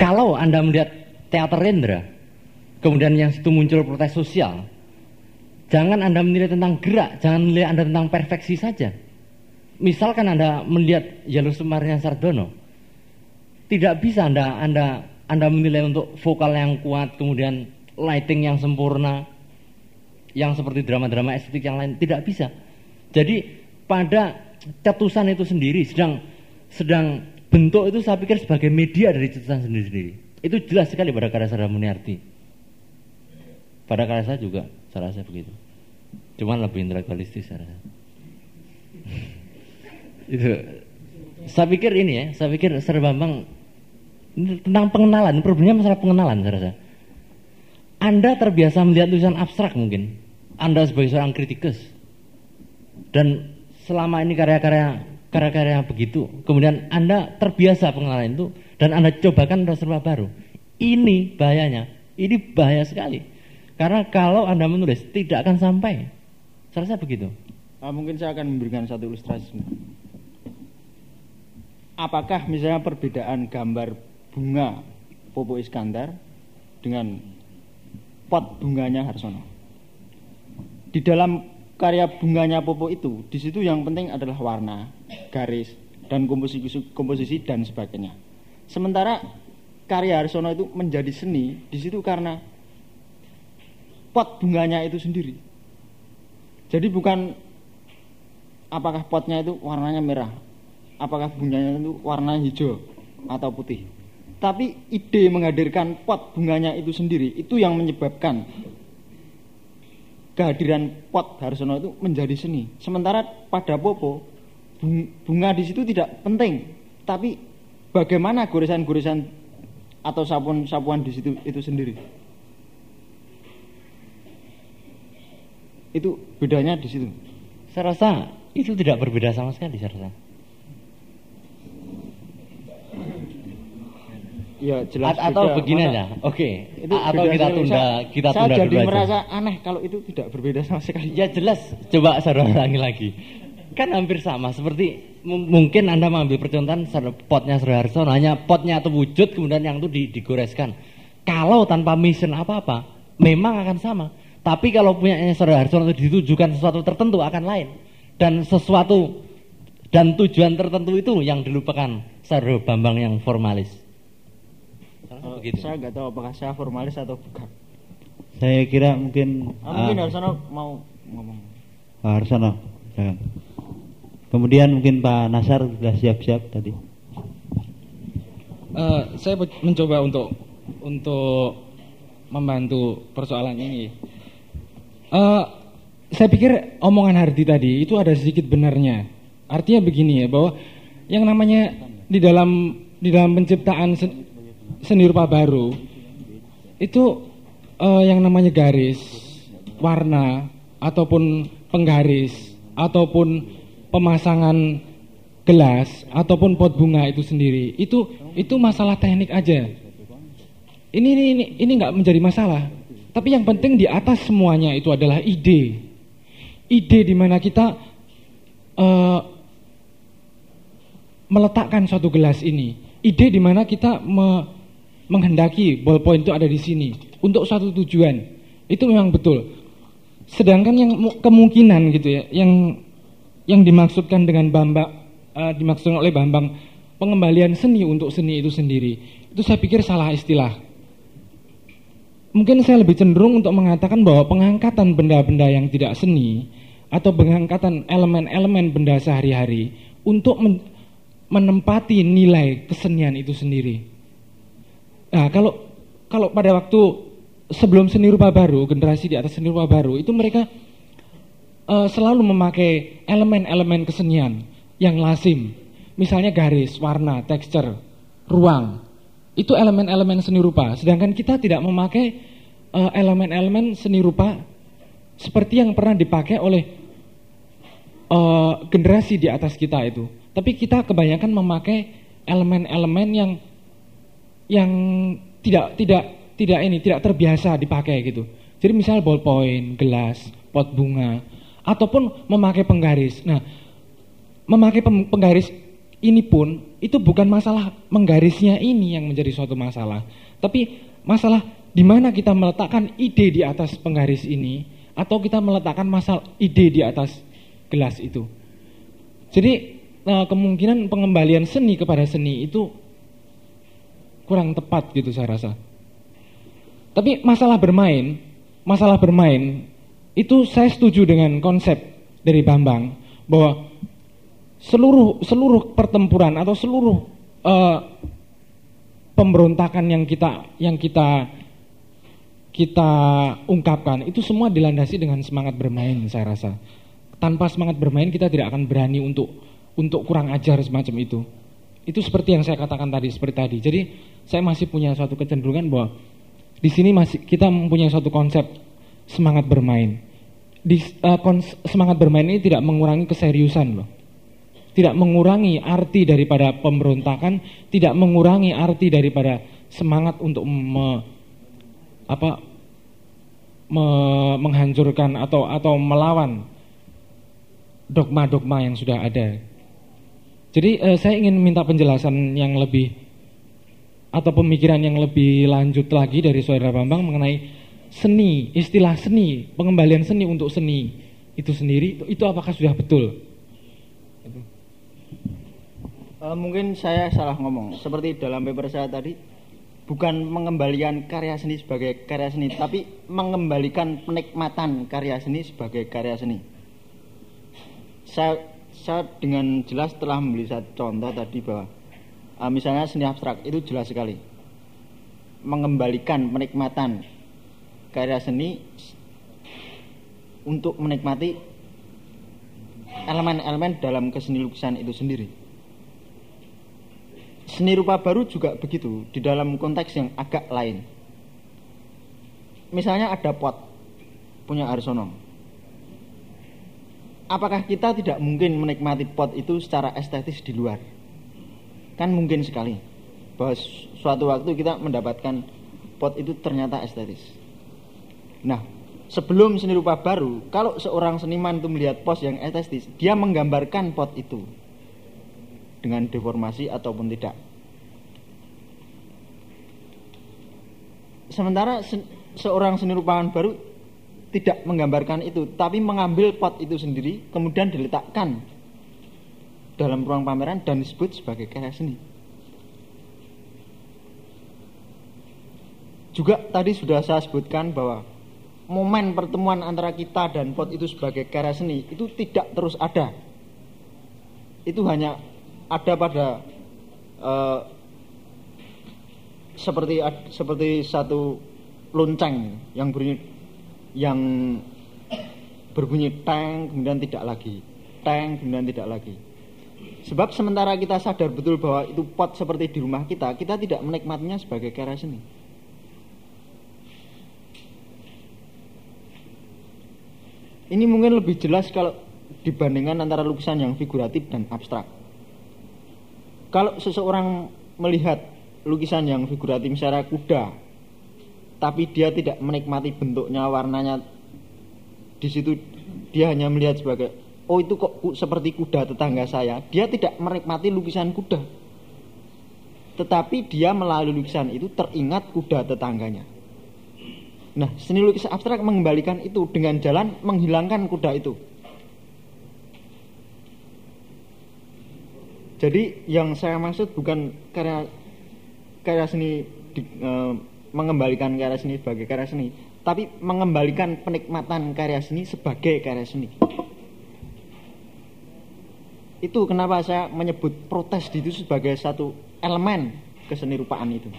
Kalau Anda melihat teater Rendra, kemudian yang situ muncul protes sosial, jangan Anda menilai tentang gerak, jangan menilai Anda tentang perfeksi saja. Misalkan Anda melihat Jalur Sumarnya Sardono, tidak bisa Anda menilai untuk vokal yang kuat, kemudian lighting yang sempurna, yang seperti drama-drama estetik yang lain, tidak bisa. Jadi pada cetusan itu sendiri sedang bentuk itu saya pikir sebagai media dari cetusan sendiri-sendiri. Itu jelas sekali pada karya Sandra Muniarti. Pada karya saya juga, saya rasa begitu. Cuman lebih intelektualistis saya rasa. Itu. Saya pikir ini ya, saya pikir Sri Bambang ini tentang pengenalan, problemnya masalah pengenalan saya rasa. Anda terbiasa melihat tulisan abstrak mungkin. Anda sebagai seorang kritikus. Dan selama ini karya-karya begitu, kemudian Anda terbiasa pengenalan itu dan Anda cobakan serba baru. Ini bahayanya. Ini bahaya sekali. Karena kalau Anda menulis tidak akan sampai. Saya rasa begitu. Mungkin saya akan memberikan satu ilustrasi. Apakah misalnya perbedaan gambar bunga Popo Iskandar dengan pot bunganya Harsono? Di dalam karya bunganya Popo itu, di situ yang penting adalah warna, garis, dan komposisi dan sebagainya. Sementara karya Harsono itu menjadi seni di situ karena pot bunganya itu sendiri. Jadi bukan apakah potnya itu warnanya merah, apakah bunganya itu warna hijau atau putih. Tapi ide menghadirkan pot bunganya itu sendiri, itu yang menyebabkan kehadiran pot Harsono itu menjadi seni. Sementara pada Popo, bunga di situ tidak penting, tapi bagaimana goresan-goresan atau sapuan di situ itu sendiri. Itu bedanya di situ. Saya rasa itu tidak berbeda sama sekali, saya rasa. Ya jelas atau beda. Begini aja, oke. Atau kita tunda saya jadi dulu aja. Merasa aneh kalau itu tidak berbeda sama sekali. Ya jelas, coba saya ulangi lagi. Kan hampir sama, seperti mungkin Anda mengambil percontohan potnya Sri Harsono, hanya potnya atau wujud, kemudian yang itu digoreskan. Kalau tanpa mission apa-apa, memang akan sama. Tapi kalau punya Sri Harsono itu ditujukan sesuatu tertentu akan lain. Dan sesuatu dan tujuan tertentu itu yang dilupakan Sri Bambang yang formalis. Saya nggak tahu apakah saya formalis atau bukan. Saya kira mungkin Harsono mau ngomong. Pak Harsono, jangan. Kemudian mungkin Pak Nasar sudah siap-siap tadi. Saya mencoba untuk membantu persoalan ini. Saya pikir omongan Hardi tadi itu ada sedikit benarnya. Artinya begini ya, bahwa yang namanya di dalam penciptaan seni rupa baru itu yang namanya garis, warna, ataupun penggaris, ataupun pemasangan gelas, ataupun pot bunga itu sendiri, itu masalah teknik aja. Ini nggak menjadi masalah. Tapi yang penting di atas semuanya itu adalah ide di mana kita meletakkan suatu gelas ini, ide di mana kita menghendaki ballpoint itu ada di sini untuk suatu tujuan, itu memang betul. Sedangkan yang kemungkinan gitu ya, yang dimaksudkan dengan dimaksudkan oleh Bambang pengembalian seni untuk seni itu sendiri, itu saya pikir salah istilah. Mungkin saya lebih cenderung untuk mengatakan bahwa pengangkatan benda-benda yang tidak seni atau pengangkatan elemen-elemen benda sehari-hari untuk menempati nilai kesenian itu sendiri. Nah, kalau pada waktu sebelum seni rupa baru, generasi di atas seni rupa baru, itu mereka selalu memakai elemen-elemen kesenian yang lazim. Misalnya garis, warna, tekstur, ruang. Itu elemen-elemen seni rupa. Sedangkan kita tidak memakai elemen-elemen seni rupa seperti yang pernah dipakai oleh generasi di atas kita itu. Tapi kita kebanyakan memakai elemen-elemen yang tidak terbiasa dipakai gitu. Jadi misal ballpoint, gelas, pot bunga, ataupun memakai penggaris. Nah, memakai penggaris ini pun itu bukan masalah menggarisnya ini yang menjadi suatu masalah, tapi masalah di mana kita meletakkan ide di atas penggaris ini, atau kita meletakkan masalah ide di atas gelas itu. Jadi kemungkinan pengembalian seni kepada seni itu kurang tepat gitu saya rasa. Tapi masalah bermain itu saya setuju dengan konsep dari Bambang bahwa seluruh pertempuran atau seluruh pemberontakan yang kita ungkapkan itu semua dilandasi dengan semangat bermain saya rasa. Tanpa semangat bermain kita tidak akan berani untuk kurang ajar semacam itu. Itu seperti yang saya katakan seperti tadi. Jadi saya masih punya suatu kecenderungan bahwa di sini masih kita mempunyai suatu konsep semangat bermain. Semangat bermain ini tidak mengurangi keseriusan loh. Tidak mengurangi arti daripada pemberontakan, tidak mengurangi arti daripada semangat untuk menghancurkan atau melawan dogma-dogma yang sudah ada. Jadi saya ingin minta penjelasan yang lebih atau pemikiran yang lebih lanjut lagi dari Saudara Bambang mengenai seni, istilah seni, pengembalian seni untuk seni itu sendiri, itu apakah sudah betul? Mungkin saya salah ngomong. Seperti dalam paper saya tadi, bukan mengembalikan karya seni sebagai karya seni, tapi mengembalikan penikmatan karya seni sebagai karya seni. Saya dengan jelas telah memberi satu contoh tadi bahwa misalnya seni abstrak itu jelas sekali mengembalikan penikmatan karya seni untuk menikmati elemen-elemen dalam keseni lukisan itu sendiri. Seni rupa baru juga begitu di dalam konteks yang agak lain. Misalnya ada pot punya Arsono. Apakah kita tidak mungkin menikmati pot itu secara estetis di luar? Kan mungkin sekali bahwa suatu waktu kita mendapatkan pot itu ternyata estetis. Nah, sebelum seni rupa baru, kalau seorang seniman itu melihat pot yang estetis, dia menggambarkan pot itu dengan deformasi ataupun tidak. Sementara seorang seni rupawan baru tidak menggambarkan itu, tapi mengambil pot itu sendiri kemudian diletakkan dalam ruang pameran dan disebut sebagai karya seni. Juga tadi sudah saya sebutkan bahwa momen pertemuan antara kita dan pot itu sebagai karya seni itu tidak terus ada. Itu hanya ada pada seperti satu lonceng yang berbunyi teng kemudian tidak lagi, teng kemudian tidak lagi. Sebab sementara kita sadar betul bahwa itu pot seperti di rumah kita tidak menikmatinya sebagai karya seni. Ini mungkin lebih jelas kalau dibandingkan antara lukisan yang figuratif dan abstrak. Kalau seseorang melihat lukisan yang figuratif secara kuda, tapi dia tidak menikmati bentuknya, warnanya, di situ dia hanya melihat sebagai, oh itu kok seperti kuda tetangga saya. Dia tidak menikmati lukisan kuda, tetapi dia melalui lukisan itu teringat kuda tetangganya. Nah, seni lukis abstrak mengembalikan itu dengan jalan menghilangkan kuda itu. Jadi yang saya maksud bukan karya seni mengembalikan karya seni sebagai karya seni, tapi mengembalikan penikmatan karya seni sebagai karya seni. Itu kenapa saya menyebut protes itu sebagai satu elemen keseni rupaan itu.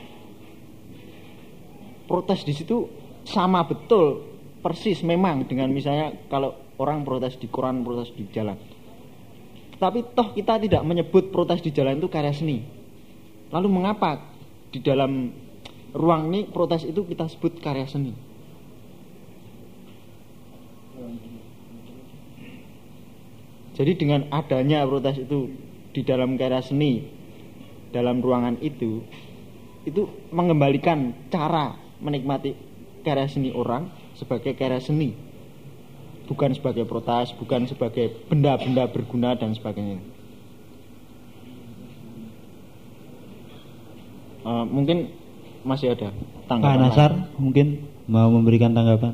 Protes di situ sama betul persis memang dengan misalnya kalau orang protes di koran, protes di jalan. Tapi toh kita tidak menyebut protes di jalan itu karya seni. Lalu mengapa di dalam ruang ini protes itu kita sebut karya seni? Jadi dengan adanya protes itu di dalam karya seni, dalam ruangan itu mengembalikan cara menikmati karya seni orang sebagai karya seni, bukan sebagai protes, bukan sebagai benda-benda berguna dan sebagainya. Mungkin masih ada Pak tanggapan Nasar lain. mungkin mau memberikan tanggapan.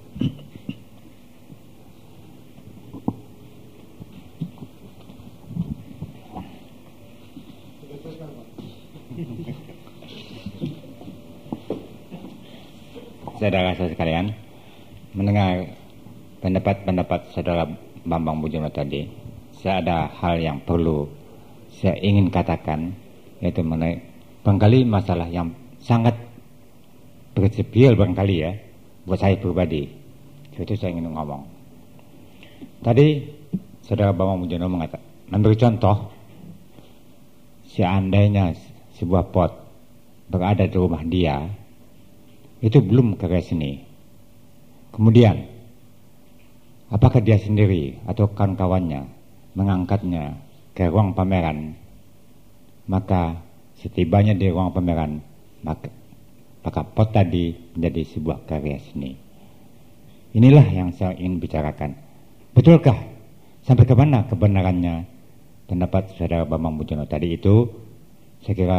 Saudara-saudara sekalian, mendengar pendapat-pendapat saudara Bambang Mujono tadi, saya ada hal yang perlu saya ingin katakan, yaitu mengenai barangkali masalah yang sangat prinsipil barangkali ya, buat saya pribadi. Itu saya ingin ngomong. Tadi saudara Bambang Mujono mengatakan, memberi contoh, seandainya sebuah pot berada di rumah dia, itu belum karya seni. Kemudian, apakah dia sendiri atau kawan-kawannya mengangkatnya ke ruang pameran, maka setibanya di ruang pameran, maka pot tadi menjadi sebuah karya seni. Inilah yang saya ingin bicarakan. Betulkah? Sampai ke mana kebenarannya pendapat saudara Bambang Mujono tadi itu? Saya kira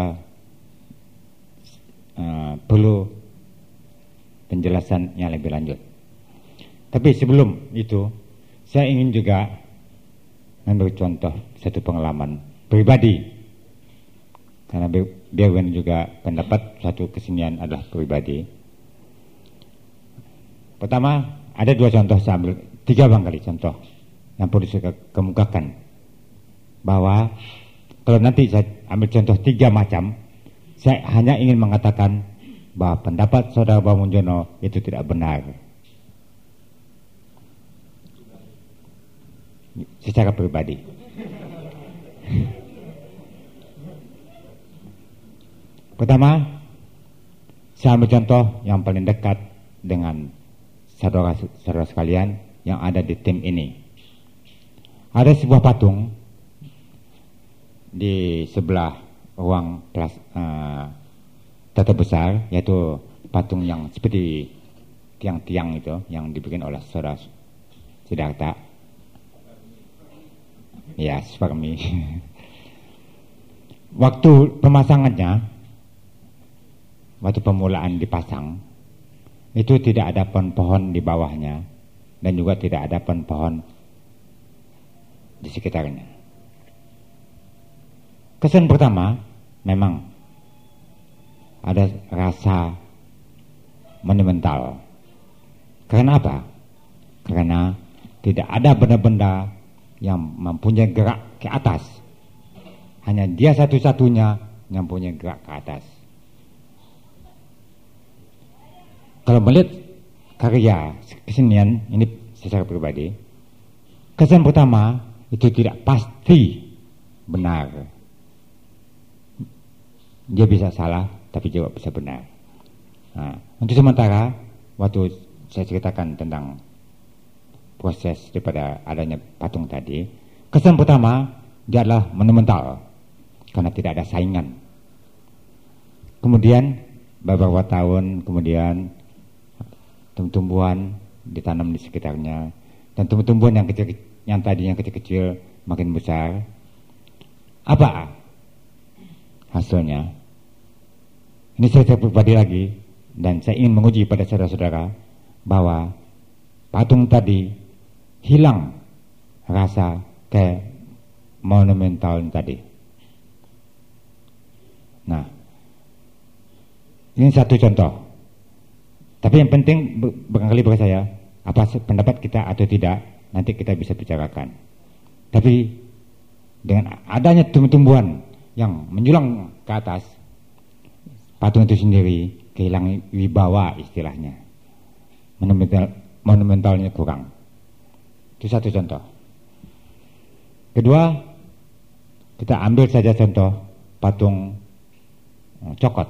perlu penjelasan yang lebih lanjut. Tapi sebelum itu, saya ingin juga memberi contoh satu pengalaman pribadi. Karena biarpun juga pendapat satu kesenian adalah pribadi. Pertama, ada dua contoh, saya ambil tiga barangkali contoh yang perlu saya kemukakan. Bahwa kalau nanti saya ambil contoh tiga macam, saya hanya ingin mengatakan bahwa pendapat saudara Bambang Mujono itu tidak benar secara pribadi. Pertama, saya ambil contoh yang paling dekat dengan saudara-saudara sekalian yang ada di tim ini. Ada sebuah patung di sebelah ruang tata besar, yaitu patung yang seperti tiang-tiang itu yang dibikin oleh saudara Siddhartha. Ya, Sparmi. Waktu pemasangannya, waktu pemulaan dipasang, itu tidak ada pohon-pohon di bawahnya dan juga tidak ada pohon di sekitarnya. Kesan pertama, memang ada rasa monumental. Karena apa? Karena tidak ada benda-benda yang mempunyai gerak ke atas. Hanya dia satu-satunya yang punya gerak ke atas. Kalau melihat karya kesenian ini secara pribadi, kesan pertama itu tidak pasti benar. Dia bisa salah, tapi juga bisa benar. Nah, untuk sementara, waktu saya ceritakan tentang proses daripada adanya patung tadi, kesan pertama dia adalah monumental karena tidak ada saingan. Kemudian beberapa tahun kemudian tumbuh-tumbuhan ditanam di sekitarnya, dan tumbuh-tumbuhan yang kecil, yang tadinya kecil-kecil makin besar. Apa hasilnya? Ini saya pribadi lagi, dan saya ingin menguji pada saudara-saudara bahwa patung tadi hilang rasa ke monumental tadi. Nah, ini satu contoh. Tapi yang penting barangkali bagi saya, apa pendapat kita atau tidak, nanti kita bisa bicarakan. Tapi dengan adanya tumbuh-tumbuhan yang menjulang ke atas, patung itu sendiri kehilangan wibawa istilahnya. Monumentalnya kurang. Itu satu contoh. Kedua, kita ambil saja contoh patung cokot.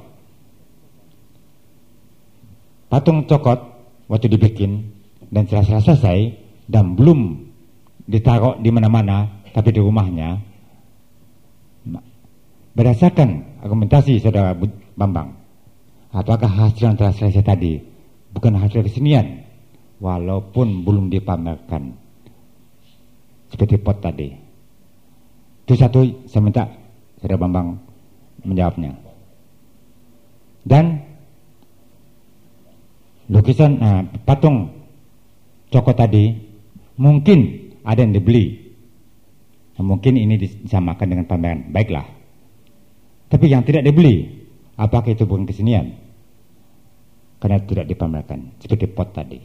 Patung cokot waktu dibikin dan setelah selesai dan belum ditaruh di mana-mana, tapi di rumahnya, berdasarkan argumentasi saudara Bambang, apakah hasil yang telah selesai tadi bukan hasil kesenian walaupun belum dipamerkan seperti pot tadi? Itu satu, saya minta saudara Bambang menjawabnya. Dan lukisan patung Cokot tadi mungkin ada yang dibeli, mungkin ini disamakan dengan pameran, baiklah. Tapi yang tidak dibeli, apakah itu bukan kesenian? Karena tidak dipamerkan, seperti pot tadi.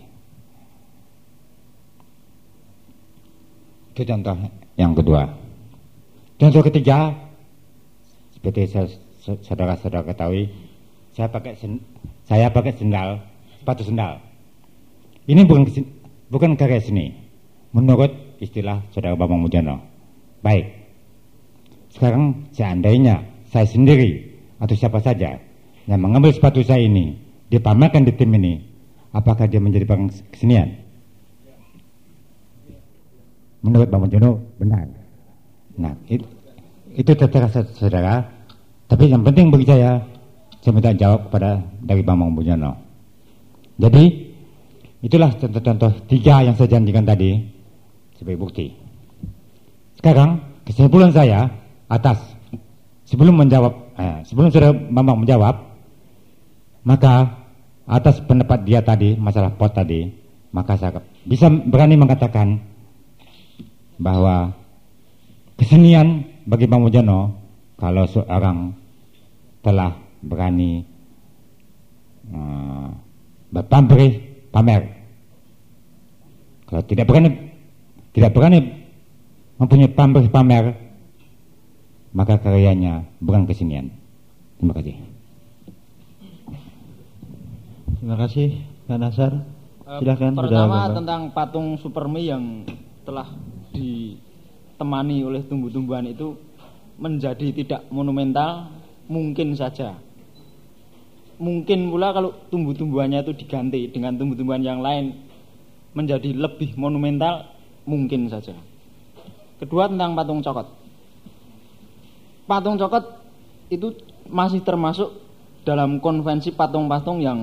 Itu contoh yang kedua. Contoh ketiga, seperti saudara-saudara ketahui, saya pakai sendal, sepatu sendal. Ini bukan karya seni, menurut istilah saudara Bambang Mujono. Baik. Sekarang seandainya saya sendiri atau siapa saja yang mengambil sepatu saya ini, dipamerkan di tim ini, apakah dia menjadi barang kesenian? Menurut Bambang Mujono benar. Nah, itu terserah saudara. Tapi yang penting bagi saya minta jawab kepada dari Bambang Mujono. Jadi itulah contoh-contoh 3 yang saya janjikan tadi sebagai bukti. Sekarang kesimpulan saya atas sebelum saudara Bambang menjawab, maka atas pendapat dia tadi masalah pot tadi, maka saya bisa berani mengatakan bahwa kesenian bagi Bambang Mujono kalau seorang telah berani berpamrih pamer. Kalau tidak berani mempunyai pamrih pamer, maka karyanya bukan kesenian. Terima kasih. Terima kasih, Pak Nasar. Silakan. Pertama tentang patung Supermi yang telah ditemani oleh tumbuh-tumbuhan itu menjadi tidak monumental, mungkin saja. Mungkin pula kalau tumbuh-tumbuhannya itu diganti dengan tumbuh-tumbuhan yang lain menjadi lebih monumental, mungkin saja. Kedua tentang patung Cokot. Patung Cokot itu masih termasuk dalam konvensi patung-patung yang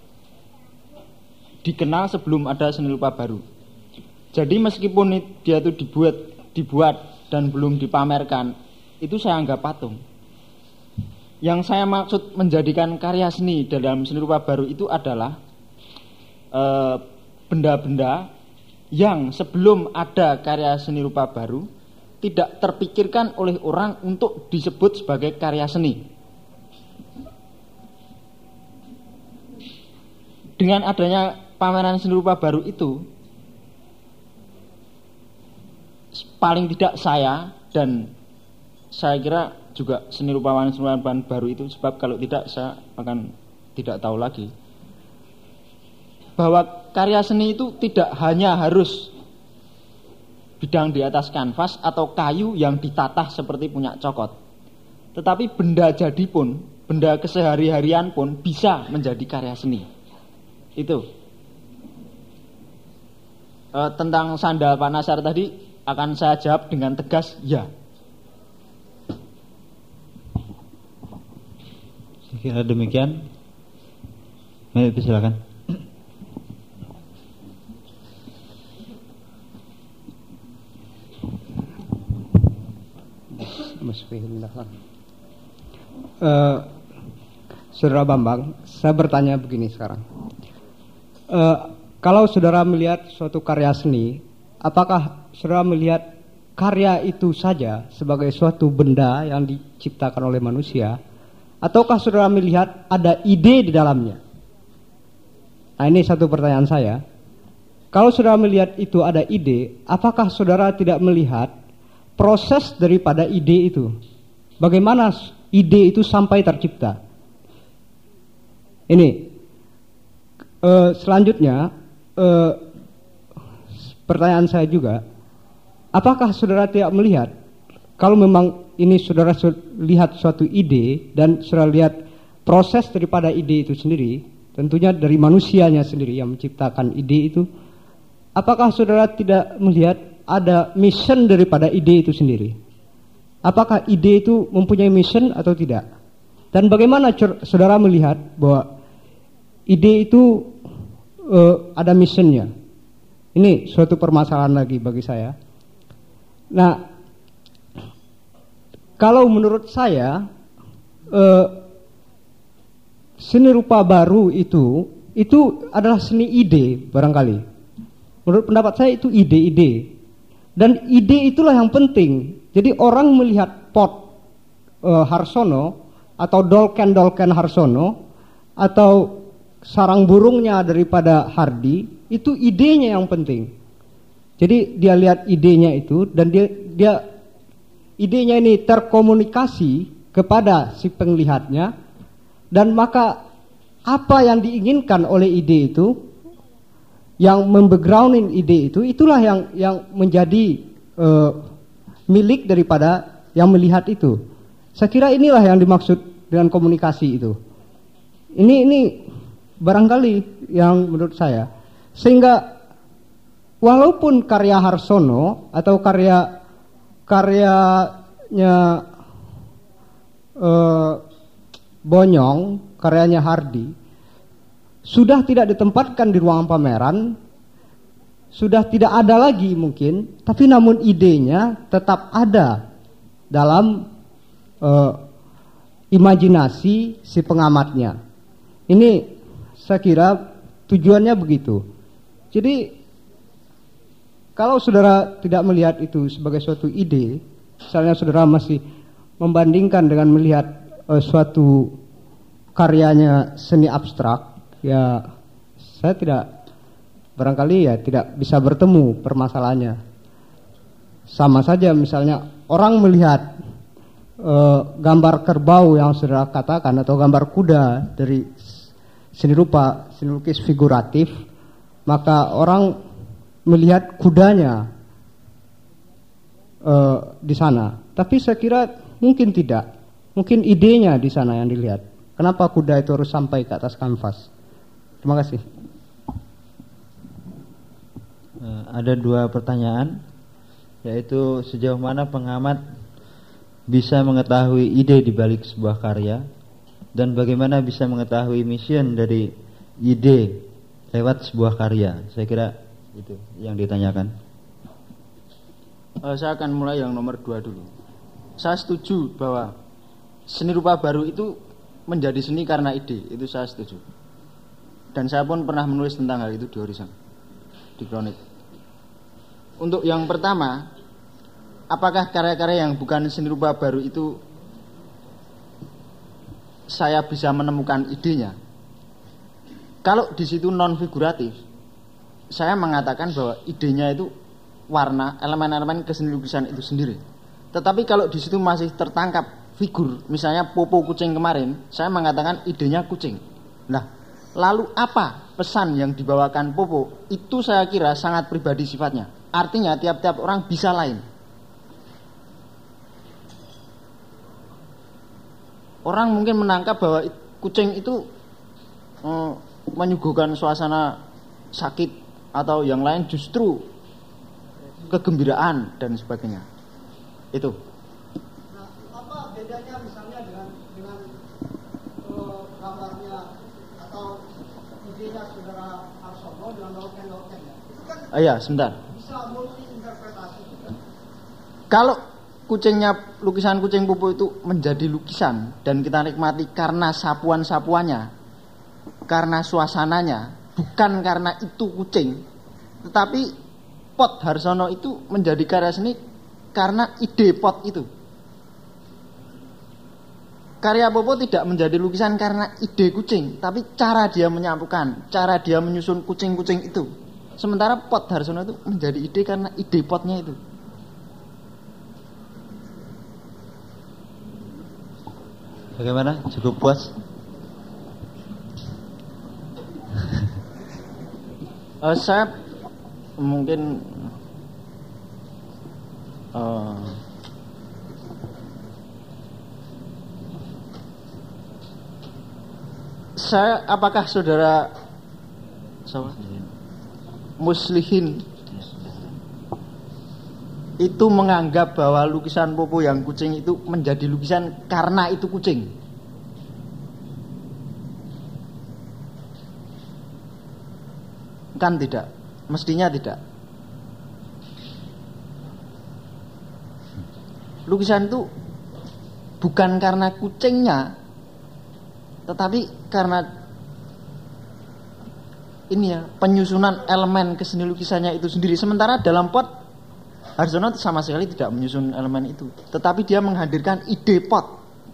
dikenal sebelum ada seni rupa baru. Jadi meskipun dia itu dibuat dan belum dipamerkan, itu saya anggap patung. Yang saya maksud menjadikan karya seni dalam seni rupa baru itu adalah benda-benda yang sebelum ada karya seni rupa baru tidak terpikirkan oleh orang untuk disebut sebagai karya seni. Dengan adanya pameran seni rupa baru itu, paling tidak saya dan saya kira juga seni rupawan baru itu, sebab kalau tidak saya akan tidak tahu lagi bahwa karya seni itu tidak hanya harus bidang di atas kanvas atau kayu yang ditatah seperti punya Cokot, tetapi benda jadi pun, benda kesehari-harian pun bisa menjadi karya seni. Itu tentang sandal Pak Nasar tadi akan saya jawab dengan tegas, ya. Kira demikian. Mari silakan. Saudara Bambang, saya bertanya begini sekarang. Kalau saudara melihat suatu karya seni, apakah saudara melihat karya itu saja sebagai suatu benda yang diciptakan oleh manusia, ataukah saudara melihat ada ide di dalamnya? Nah, ini satu pertanyaan saya. Kalau saudara melihat itu ada ide, apakah saudara tidak melihat proses daripada ide itu? Bagaimana ide itu sampai tercipta? Ini selanjutnya, pertanyaan saya juga, apakah saudara tidak melihat kalau memang ini saudara lihat suatu ide dan saudara lihat proses daripada ide itu sendiri, tentunya dari manusianya sendiri yang menciptakan ide itu, apakah saudara tidak melihat ada mission daripada ide itu sendiri? Apakah ide itu mempunyai mission atau tidak? Dan bagaimana saudara melihat bahwa ide itu ada missionnya? Ini suatu permasalahan lagi bagi saya. Nah, kalau menurut saya seni rupa baru itu adalah seni ide barangkali. Menurut pendapat saya itu ide-ide. Dan ide itulah yang penting. Jadi orang melihat pot Harsono atau dolken Harsono atau sarang burungnya daripada Hardi, itu idenya yang penting. Jadi dia lihat idenya itu dan dia idenya ini terkomunikasi kepada si penglihatnya, dan maka apa yang diinginkan oleh ide itu, yang membackgroundin ide itu, itulah yang menjadi milik daripada yang melihat itu. Saya kira inilah yang dimaksud dengan komunikasi itu. Ini barangkali yang menurut saya, sehingga walaupun karya Harsono atau karyanya Bonyong, karyanya Hardi, sudah tidak ditempatkan di ruangan pameran, sudah tidak ada lagi mungkin, tapi namun idenya tetap ada dalam imajinasi si pengamatnya. Ini saya kira tujuannya begitu. Jadi kalau saudara tidak melihat itu sebagai suatu ide, misalnya saudara masih membandingkan dengan melihat suatu karyanya seni abstrak, ya saya barangkali tidak bisa bertemu permasalahannya. Sama saja misalnya orang melihat gambar kerbau yang saudara katakan atau gambar kuda dari seni rupa, seni lukis figuratif, maka orang melihat kudanya di sana. Tapi saya kira mungkin tidak, mungkin idenya di sana yang dilihat. Kenapa kuda itu harus sampai ke atas kanvas? Terima kasih. Ada 2 pertanyaan, yaitu sejauh mana pengamat bisa mengetahui ide di balik sebuah karya, dan bagaimana bisa mengetahui mission dari ide lewat sebuah karya. Saya kira itu yang ditanyakan. Saya akan mulai yang nomor 2 dulu. Saya setuju bahwa seni rupa baru itu menjadi seni karena ide, itu saya setuju. Dan saya pun pernah menulis tentang hal itu di Horizon, di Kronik. Untuk yang pertama, apakah karya-karya yang bukan seni rupa baru itu saya bisa menemukan idenya? Kalau di situ non figuratif, saya mengatakan bahwa idenya itu warna, elemen-elemen keseni lukisan itu sendiri. Tetapi kalau di situ masih tertangkap figur, misalnya popo kucing kemarin, saya mengatakan idenya kucing. Nah, lalu apa pesan yang dibawakan popo? Itu saya kira sangat pribadi sifatnya. Artinya tiap-tiap orang bisa lain. Orang mungkin menangkap bahwa kucing itu menyuguhkan suasana sakit atau yang lain justru kegembiraan dan sebagainya. Itu. Nah, apa bedanya misalnya dengan gambarnya atau idenya saudara Harsono dengan dolken-dolken? Itu kan Iya, sebentar. bisa multi interpretasi. Kalau kucingnya, lukisan kucing Popo itu menjadi lukisan dan kita nikmati karena sapuan-sapuannya, karena suasananya, bukan karena itu kucing, tetapi pot Harsono itu menjadi karya seni karena ide pot itu. Karya Popo tidak menjadi lukisan karena ide kucing, tapi cara dia menyapukan, cara dia menyusun kucing-kucing itu. Sementara pot Harsono itu menjadi ide karena ide potnya itu. Bagaimana? Cukup puas? Saya mungkin apakah saudara Muslihin itu menganggap bahwa lukisan Popo yang kucing itu menjadi lukisan karena itu kucing? Kan tidak, mestinya tidak. Lukisan itu bukan karena kucingnya, Tetapi karena ini ya, penyusunan elemen ke seni lukisannya itu sendiri, sementara dalam pot Harsono sama sekali tidak menyusun elemen itu, tetapi dia menghadirkan ide pot.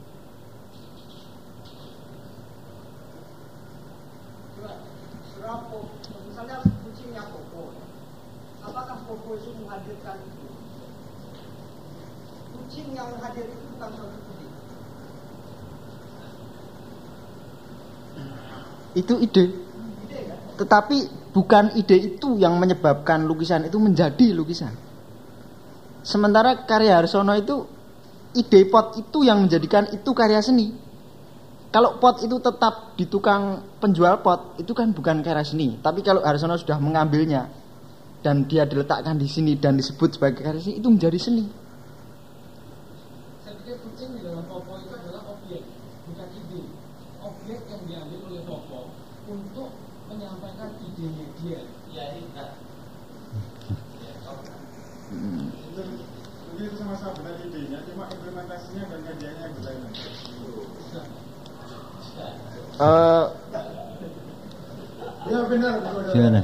Misalnya kucingnya Popo, apakah Popo itu menghadirkan itu? Kucing yang hadir itu bukan suatu ide. Itu ide, tetapi bukan ide itu yang menyebabkan lukisan itu menjadi lukisan. Sementara karya Harsono itu, ide pot itu yang menjadikan itu karya seni. Kalau pot itu tetap di tukang penjual pot, itu kan bukan karya seni. Tapi kalau Harsono sudah mengambilnya dan dia diletakkan di sini dan disebut sebagai karya seni, itu menjadi seni. Saya pikir kucing di dalam Popo itu adalah objek, bukan ide. Objek yang diambil oleh Popo untuk menyampaikan idenya dia. Ya, enggak. Mungkin itu sama-sama benar idenya, cuma implementasinya dan kajiannya yang berbeda. Ya benar. Gimana?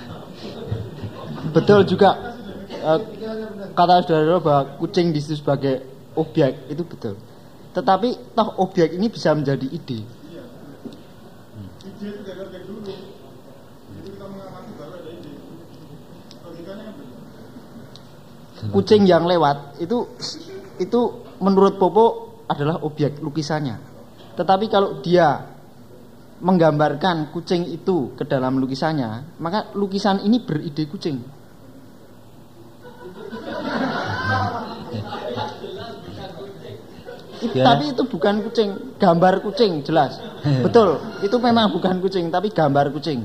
Betul juga kata saudara bahwa kucing di situ sebagai objek, itu betul. Tetapi toh objek ini bisa menjadi ide. Iya. Ide itu dari objek dulu. Jadi kita mengamati baru ada ide. Logikanya kan benar. Kucing yang lewat itu menurut Popo adalah objek lukisannya. Tetapi kalau dia menggambarkan kucing itu ke dalam lukisannya, maka lukisan ini beride kucing. Tapi itu bukan kucing, gambar kucing jelas. Betul, itu memang bukan kucing, tapi gambar kucing.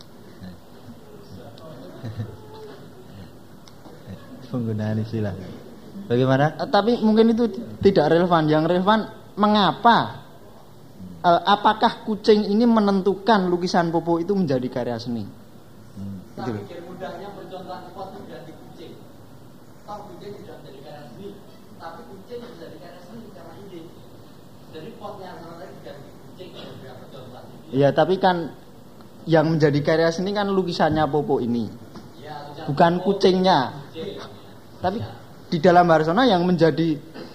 Penggunaan istilah. Bagaimana? Tapi mungkin itu tidak relevan. Yang relevan mengapa? Apakah kucing ini menentukan lukisan Popo itu menjadi karya seni? Itu. Mudahnya percontohan pot itu jadi kucing. Toh kucing tidak menjadi karya seni, tapi kucing menjadi karya seni karena ide. Jadi potnya sama tadi ganti kucing ya percontohan. Iya, tapi kan yang menjadi karya seni kan lukisannya Popo ini, bukan kucingnya. Tapi di dalam Harsono yang menjadi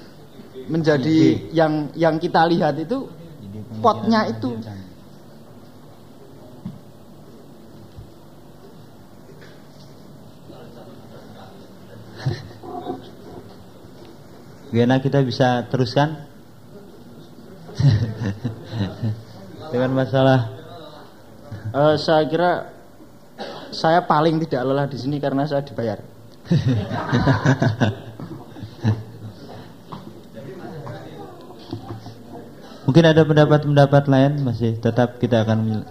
yang kita lihat itu potnya itu. Gimana kita bisa teruskan dengan masalah? Saya kira saya paling tidak lelah di sini karena saya dibayar. Mungkin ada pendapat-pendapat lain, masih tetap kita akan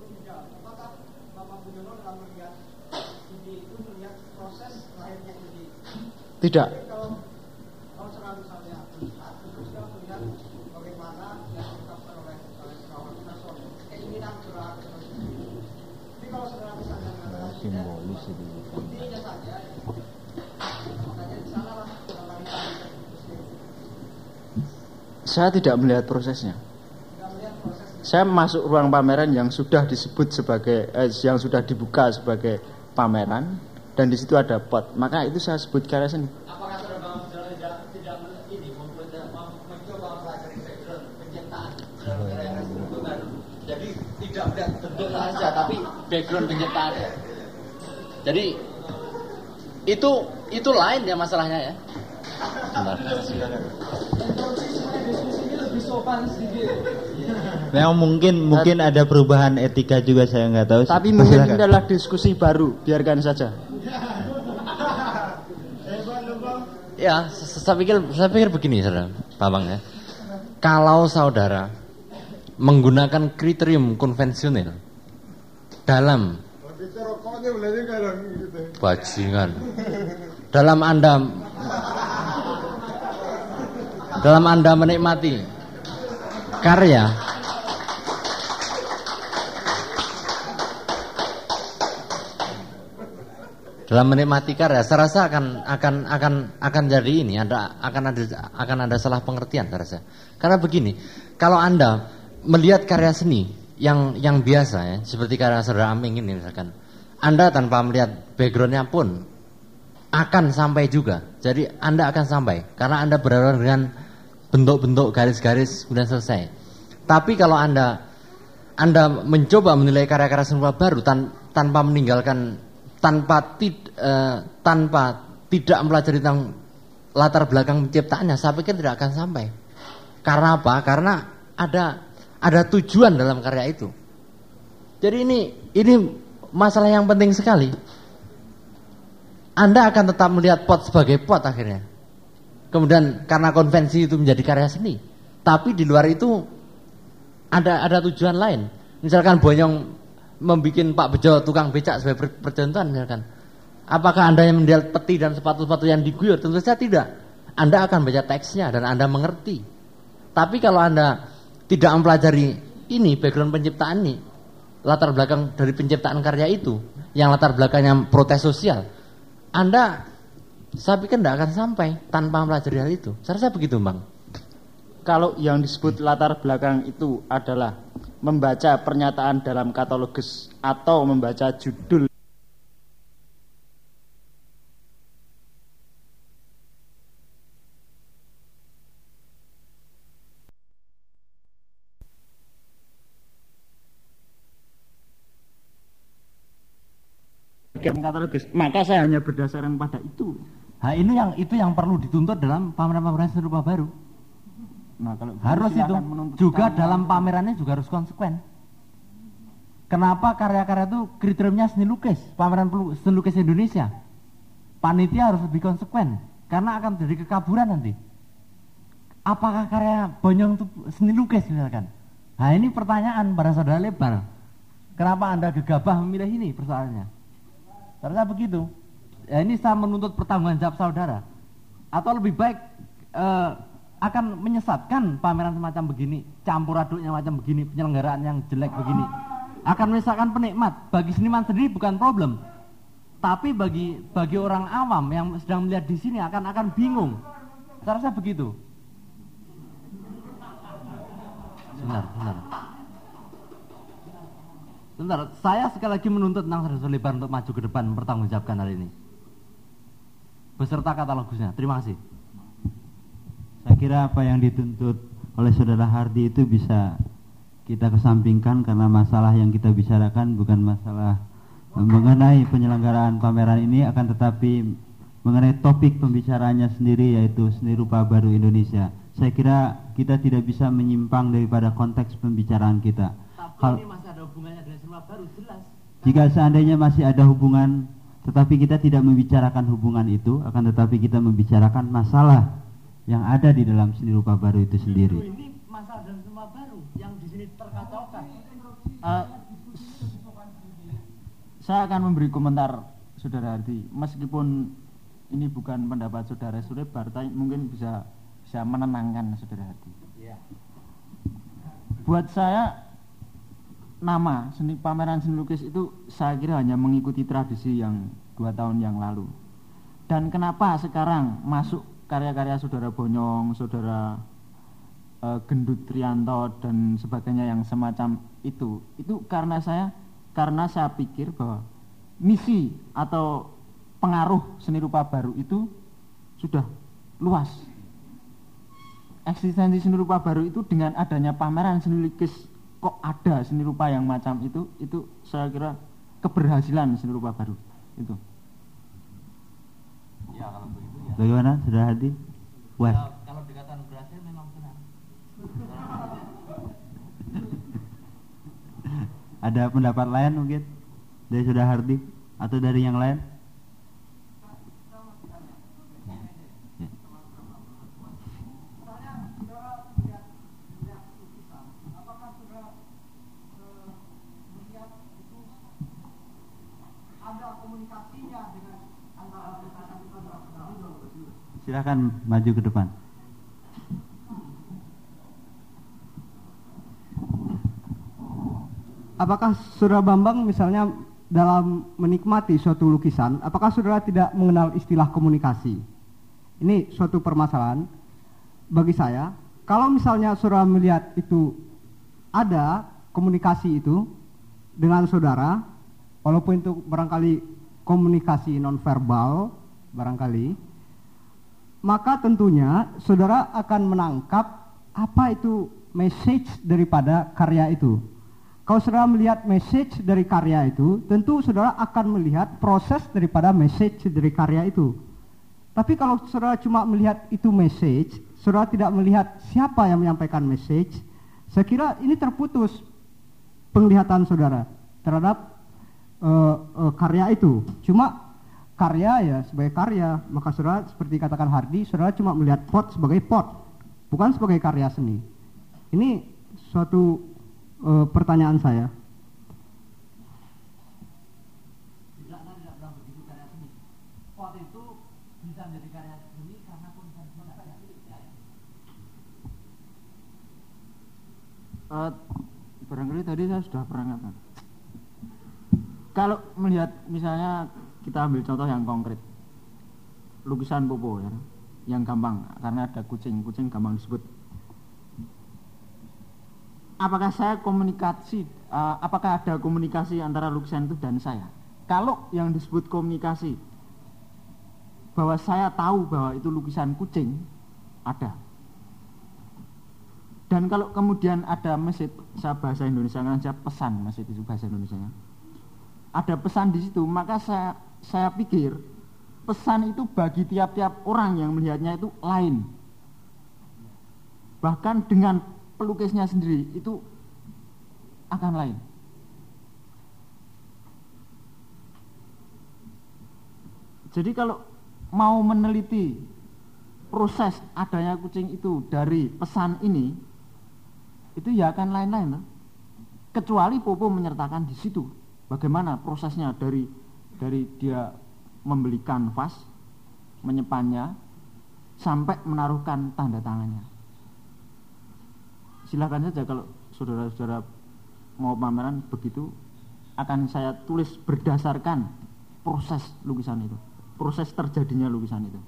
tidak. simbolis itu. Saya tidak melihat prosesnya. Saya masuk ruang pameran yang sudah disebut sebagai yang sudah dibuka sebagai pameran dan di situ ada pot, maka itu saya sebut karya seni. Apakah saudara tidak ini mencoba mempelajari background penciptaan jadi tidak melihat bentuk saja tapi background penciptaan. Jadi itu lain ya masalahnya ya. Memang mungkin ada perubahan etika juga, saya nggak tahu. Tapi mungkin ini adalah diskusi baru, biarkan saja. Ya, saya pikir begini, saudara, Pak Bang ya. Kalau saudara menggunakan kriterium konvensional dalam bajingan, dalam Anda menikmati karya, saya rasa akan jadi ini, akan ada salah pengertian, saya rasa. Karena begini, kalau Anda melihat karya seni yang biasa ya, seperti karya saudara Aming ini misalkan, Anda tanpa melihat backgroundnya pun akan sampai juga. Jadi Anda akan sampai karena Anda berhadapan dengan bentuk-bentuk garis-garis kemudian selesai. Tapi kalau Anda mencoba menilai karya-karya seni rupa baru tanpa meninggalkan, tanpa tidak mempelajari tentang latar belakang penciptaannya, saya pikir tidak akan sampai. Karena apa? Karena ada tujuan dalam karya itu. Jadi ini masalah yang penting sekali. Anda akan tetap melihat pot sebagai pot akhirnya. Kemudian karena konvensi itu menjadi karya seni. Tapi di luar itu ada tujuan lain. Misalkan Bonyong membuat Pak Bejo tukang becak sebagai percontohan misalkan. Apakah Anda yang melihat peti dan sepatu-sepatu yang diguyur? Tentu saja tidak. Anda akan baca teksnya dan Anda mengerti. Tapi kalau Anda tidak mempelajari ini background penciptaan ini, latar belakang dari penciptaan karya itu, yang latar belakangnya protes sosial, saya pikir tidak akan sampai tanpa mempelajari hal itu. Saya rasa begitu, Bang. Kalau yang disebut latar belakang itu adalah membaca pernyataan dalam katalogus atau membaca judul katalogus, maka saya hanya berdasarkan pada itu. Nah, itu yang perlu dituntut dalam pameran-pameran seni rupa baru. Nah, kalau harus itu juga dalam pamerannya juga harus konsekuen. Kenapa karya-karya itu kriterianya seni lukis, pameran seni lukis Indonesia? Panitia harus lebih konsekuen karena akan jadi kekaburan nanti. Apakah karya Bonyong itu seni lukis misalkan? Nah, ini pertanyaan pada saudara Lebar. Kenapa Anda gegabah memilih ini persoalannya? Karena begitu. Ya, ini saya menuntut pertanggungjawaban saudara. Atau lebih baik akan menyesatkan pameran semacam begini, campur aduknya macam begini, penyelenggaraan yang jelek begini, akan menyesatkan penikmat. Bagi seniman sendiri bukan problem, tapi bagi orang awam yang sedang melihat di sini akan bingung. Saya rasa begitu. Sebentar, saya sekali lagi menuntut Nang Saudara Lebar untuk maju ke depan mempertanggungjawabkan hal ini beserta katalogusnya. Terima kasih. Saya kira apa yang dituntut oleh saudara Hardi itu bisa kita kesampingkan karena masalah yang kita bicarakan bukan masalah mengenai penyelenggaraan pameran ini, akan tetapi mengenai topik pembicaraannya sendiri, yaitu seni rupa baru Indonesia. Saya kira kita tidak bisa menyimpang daripada konteks pembicaraan kita. Tapi ini masih ada hubungannya dengan seni rupa baru, jelas. Jika seandainya masih ada hubungan, tetapi kita tidak membicarakan hubungan itu, akan tetapi kita membicarakan masalah yang ada di dalam seni rupa baru itu sendiri. Ini masalah dan seni rupa baru yang di sini terkacaukan. Saya akan memberi komentar saudara Hardi, meskipun ini bukan pendapat saudara Lebar, tapi mungkin bisa menenangkan saudara Hardi. Buat saya, nama pameran seni lukis itu saya kira hanya mengikuti tradisi yang 2 tahun yang lalu. Dan kenapa sekarang masuk karya-karya saudara Bonyong, saudara Gendut Trianto dan sebagainya yang semacam itu karena saya pikir bahwa misi atau pengaruh seni rupa baru itu sudah luas. Eksistensi seni rupa baru itu dengan adanya pameran seni lukis, kok ada seni rupa yang macam itu saya kira keberhasilan seni rupa baru itu. Ya, kalau begitu ya. Bagaimana saudara Hardi? Kalau dikatakan berhasil memang benar. Ada pendapat lain mungkin dari saudara Hardi atau dari yang lain? Silakan maju ke depan. Apakah saudara Bambang misalnya dalam menikmati suatu lukisan, apakah saudara tidak mengenal istilah komunikasi? Ini suatu permasalahan bagi saya. Kalau misalnya saudara melihat itu ada komunikasi itu dengan saudara, walaupun itu barangkali komunikasi nonverbal barangkali, maka tentunya saudara akan menangkap apa itu message daripada karya itu. Kalau saudara melihat message dari karya itu, tentu saudara akan melihat proses daripada message dari karya itu. Tapi kalau saudara cuma melihat itu message, saudara tidak melihat siapa yang menyampaikan message, saya kira ini terputus penglihatan saudara terhadap karya itu. Cuma karya ya sebagai karya, maka saudara seperti katakan Hardy, saudara cuma melihat pot sebagai pot, bukan sebagai karya seni. Ini suatu pertanyaan saya. Tidak bilang begitu karya seni. Pot itu bisa menjadi karya seni karena konvensi karya seni. Barangkali tadi saya sudah pernah katakan. Kalau melihat misalnya kita ambil contoh yang konkret, lukisan Popo ya, yang gampang karena ada kucing gampang disebut. Apakah ada komunikasi antara lukisan itu dan saya? Kalau yang disebut komunikasi, bahwa saya tahu bahwa itu lukisan kucing, ada. Dan kalau kemudian ada message, saya bahasa Indonesia kan saya pesan, message itu bahasa Indonesianya. Ada pesan di situ, maka saya pikir pesan itu bagi tiap-tiap orang yang melihatnya itu lain. Bahkan dengan pelukisnya sendiri itu akan lain. Jadi kalau mau meneliti proses adanya kucing itu dari pesan ini, itu ya akan lain-lain, kecuali Popo menyertakan di situ bagaimana prosesnya dari dia membeli kanvas, menyepannya, sampai menaruhkan tanda tangannya. Silakan saja kalau saudara-saudara mau pameran begitu, akan saya tulis berdasarkan proses lukisan itu, proses terjadinya lukisan itu.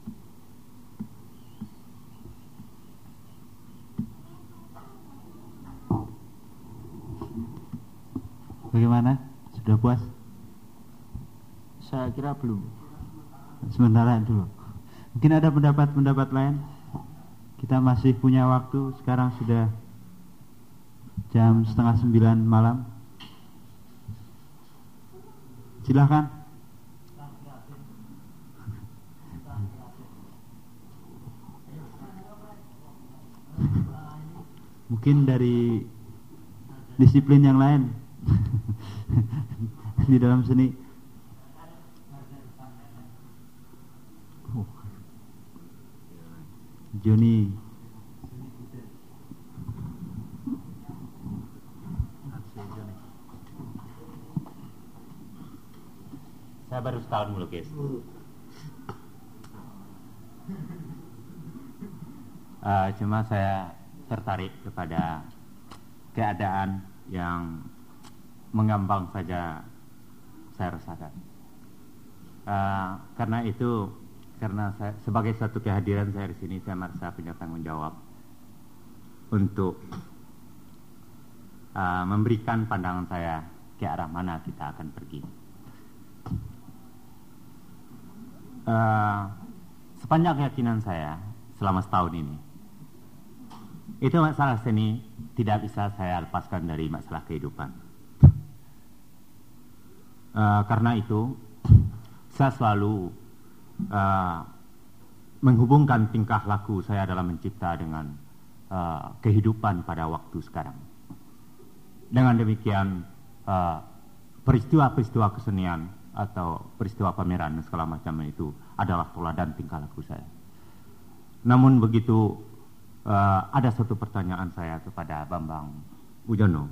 Bagaimana? Sudah puas? Saya kira belum. Sementara dulu. Mungkin ada pendapat-pendapat lain? Kita masih punya waktu. Sekarang sudah jam 8:30 malam. Silahkan. Mungkin dari disiplin yang lain di dalam seni. Joni. Saya baru setahun melukis. Cuma saya tertarik kepada keadaan yang mengambang saja saya rasakan. Karena itu, karena saya, sebagai satu kehadiran saya di sini, saya merasa punya tanggung jawab untuk memberikan pandangan saya ke arah mana kita akan pergi. Sepanjang keyakinan saya selama setahun ini, itu masalah seni tidak bisa saya lepaskan dari masalah kehidupan. Karena itu saya selalu menghubungkan tingkah laku saya dalam mencipta dengan kehidupan pada waktu sekarang. Dengan demikian peristiwa-peristiwa kesenian atau peristiwa pameran dan segala macam itu adalah teladan tingkah laku saya. Namun begitu ada satu pertanyaan saya kepada Bambang Ujono.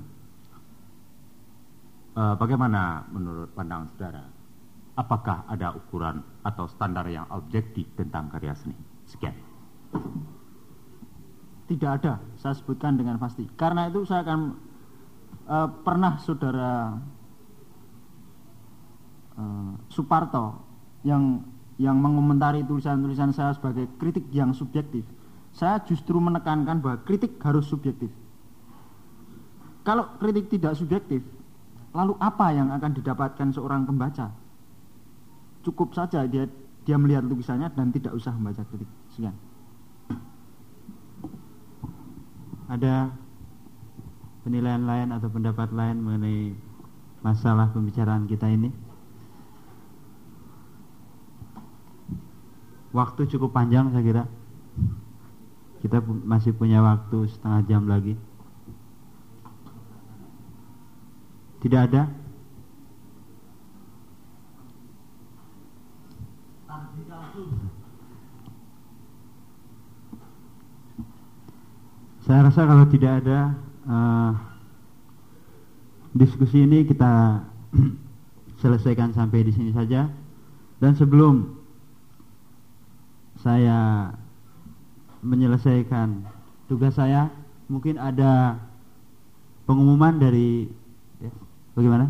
Bagaimana menurut pandangan saudara? Apakah ada ukuran atau standar yang objektif tentang karya seni? Sekian. Tidak ada, saya sebutkan dengan pasti. Karena itu saya akan pernah saudara Suparto yang mengomentari tulisan-tulisan saya sebagai kritik yang subjektif. Saya justru menekankan bahwa kritik harus subjektif. kalau kritik tidak subjektif, lalu apa yang akan didapatkan seorang pembaca? Cukup saja dia melihat lukisannya dan tidak usah membaca kritik. Sekian. Ada penilaian lain atau pendapat lain mengenai masalah pembicaraan kita ini? Waktu cukup panjang saya kira. Kita masih punya waktu setengah jam lagi. Tidak ada? Saya rasa kalau tidak ada diskusi ini kita selesaikan sampai di sini saja. Dan sebelum saya menyelesaikan tugas saya, mungkin ada pengumuman dari bagaimana?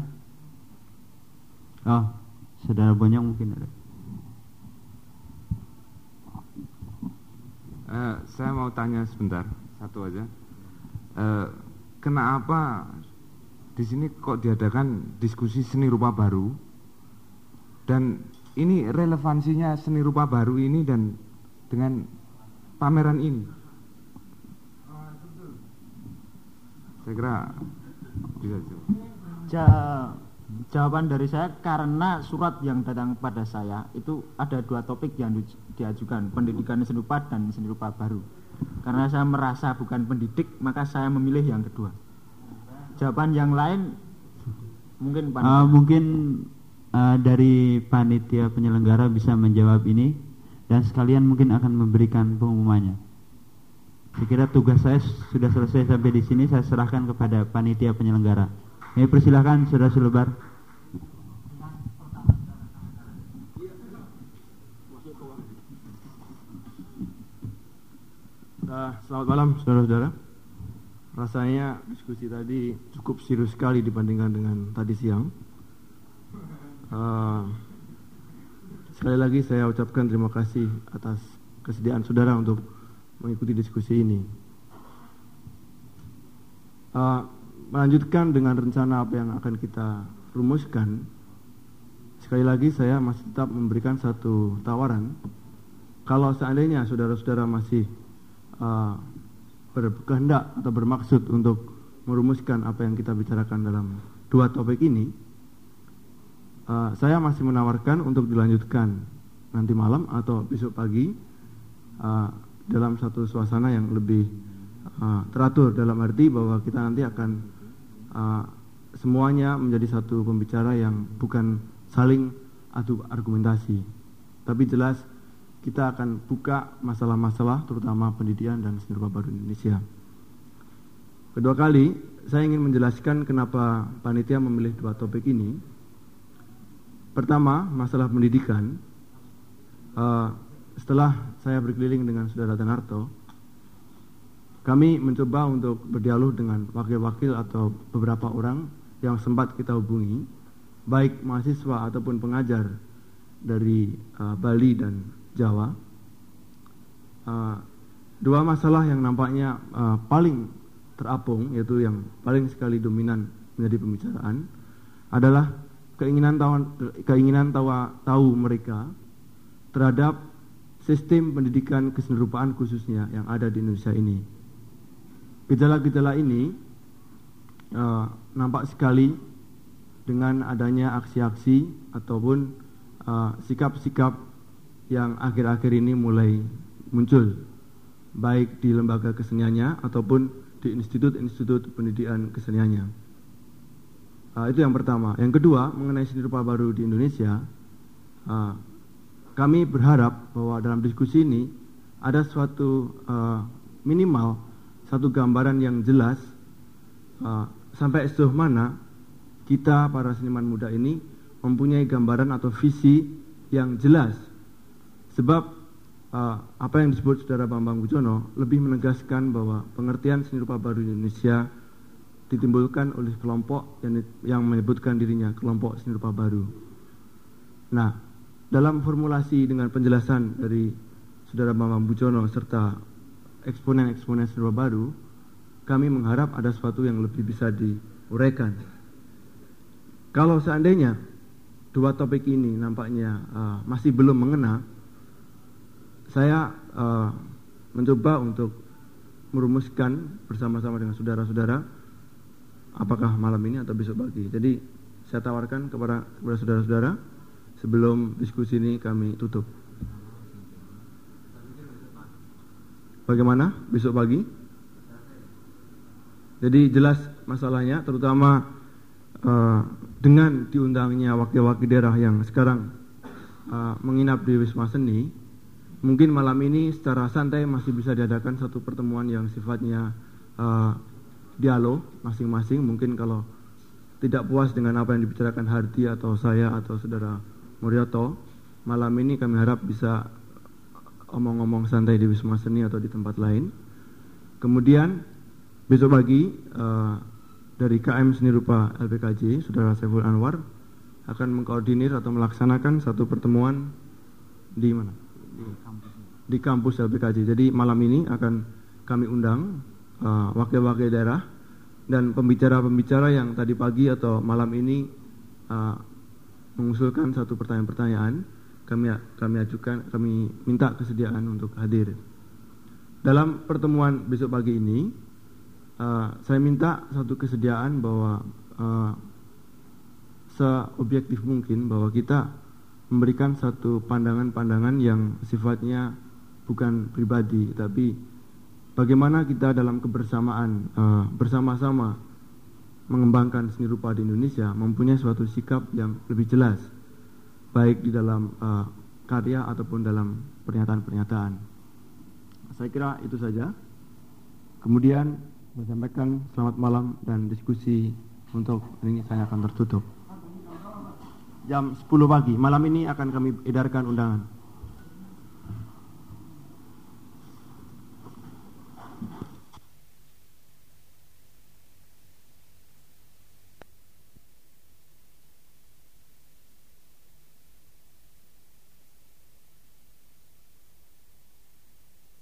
Oh, Saudara Bonyong mungkin ada. Saya mau tanya sebentar, satu aja. Kenapa di sini kok diadakan diskusi seni rupa baru? Dan ini relevansinya seni rupa baru ini dan dengan pameran ini? Saya kira bisa jawab. Jawaban dari saya, karena surat yang datang pada saya itu ada dua topik yang diajukan, pendidikan seni rupa dan seni rupa baru. Karena saya merasa bukan pendidik, maka saya memilih yang kedua. Jawaban yang lain mungkin mungkin dari panitia penyelenggara bisa menjawab ini, dan sekalian mungkin akan memberikan pengumumannya. Saya kira tugas saya sudah selesai sampai di sini, saya serahkan kepada panitia penyelenggara. Persilahkan Saudara Sulebar. Selamat malam saudara-saudara. Rasanya diskusi tadi cukup serius sekali dibandingkan dengan tadi siang. Sekali lagi saya ucapkan terima kasih atas kesediaan saudara untuk mengikuti diskusi ini. Melanjutkan dengan rencana apa yang akan kita rumuskan, sekali lagi saya masih tetap memberikan satu tawaran. Kalau seandainya saudara-saudara masih berkehendak atau bermaksud untuk merumuskan apa yang kita bicarakan dalam dua topik ini, saya masih menawarkan untuk dilanjutkan nanti malam atau besok pagi dalam satu suasana yang lebih teratur, dalam arti bahwa kita nanti akan semuanya menjadi satu pembicara yang bukan saling adu argumentasi, tapi jelas kita akan buka masalah-masalah terutama pendidikan dan seni rupa baru Indonesia. Kedua kali saya ingin menjelaskan kenapa panitia memilih dua topik ini. Pertama, masalah pendidikan. Setelah saya berkeliling dengan Saudara Tanarto, kami mencoba untuk berdialog dengan wakil-wakil atau beberapa orang yang sempat kita hubungi, baik mahasiswa ataupun pengajar dari Bali dan Jawa. Dua masalah yang nampaknya paling terapung, yaitu yang paling sekali dominan menjadi pembicaraan, adalah keinginan tahu mereka terhadap sistem pendidikan kesenirupaan khususnya yang ada di Indonesia ini. Gejala-gejala ini nampak sekali dengan adanya aksi-aksi ataupun sikap-sikap yang akhir-akhir ini mulai muncul, baik di lembaga keseniannya ataupun di institut-institut pendidikan keseniannya. Itu yang pertama. Yang kedua, mengenai seni rupa baru di Indonesia, kami berharap bahwa dalam diskusi ini ada suatu minimal satu gambaran yang jelas sampai sejauh mana kita para seniman muda ini mempunyai gambaran atau visi yang jelas. Sebab apa yang disebut Saudara Bambang Bujono lebih menegaskan bahwa pengertian seni rupa baru di Indonesia ditimbulkan oleh kelompok yang menyebutkan dirinya kelompok seni rupa baru. Nah, dalam formulasi dengan penjelasan dari Saudara Bambang Bujono serta eksponen-eksponen seni rupa baru, kami mengharap ada sesuatu yang lebih bisa diuraikan. Kalau seandainya dua topik ini nampaknya masih belum mengena, saya mencoba untuk merumuskan bersama-sama dengan saudara-saudara apakah malam ini atau besok pagi. Jadi saya tawarkan kepada saudara-saudara sebelum diskusi ini kami tutup. Bagaimana besok pagi? Jadi jelas masalahnya, terutama dengan diundangnya wakil-wakil daerah yang sekarang menginap di Wisma Seni, mungkin malam ini secara santai masih bisa diadakan satu pertemuan yang sifatnya dialog masing-masing. Mungkin kalau tidak puas dengan apa yang dibicarakan Hardi atau saya atau saudara Murioto, malam ini kami harap bisa omong-omong santai di Wisma Seni atau di tempat lain. Kemudian besok pagi dari KM Seni Rupa LPKJ, saudara Saiful Anwar akan mengkoordinir atau melaksanakan satu pertemuan di mana? Di kampus LPKJ. Jadi malam ini akan kami undang wakil-wakil daerah dan pembicara-pembicara yang tadi pagi atau malam ini mengusulkan satu pertanyaan-pertanyaan, kami ajukan, kami minta kesediaan untuk hadir. Dalam pertemuan besok pagi ini, saya minta satu kesediaan bahwa seobjektif mungkin bahwa kita memberikan satu pandangan-pandangan yang sifatnya bukan pribadi, tapi bagaimana kita dalam kebersamaan bersama-sama mengembangkan seni rupa di Indonesia mempunyai suatu sikap yang lebih jelas, baik di dalam karya ataupun dalam pernyataan-pernyataan. Saya kira itu saja. Kemudian saya sampaikan selamat malam dan diskusi untuk ini saya akan tertutup. Jam 10 pagi malam ini akan kami edarkan undangan.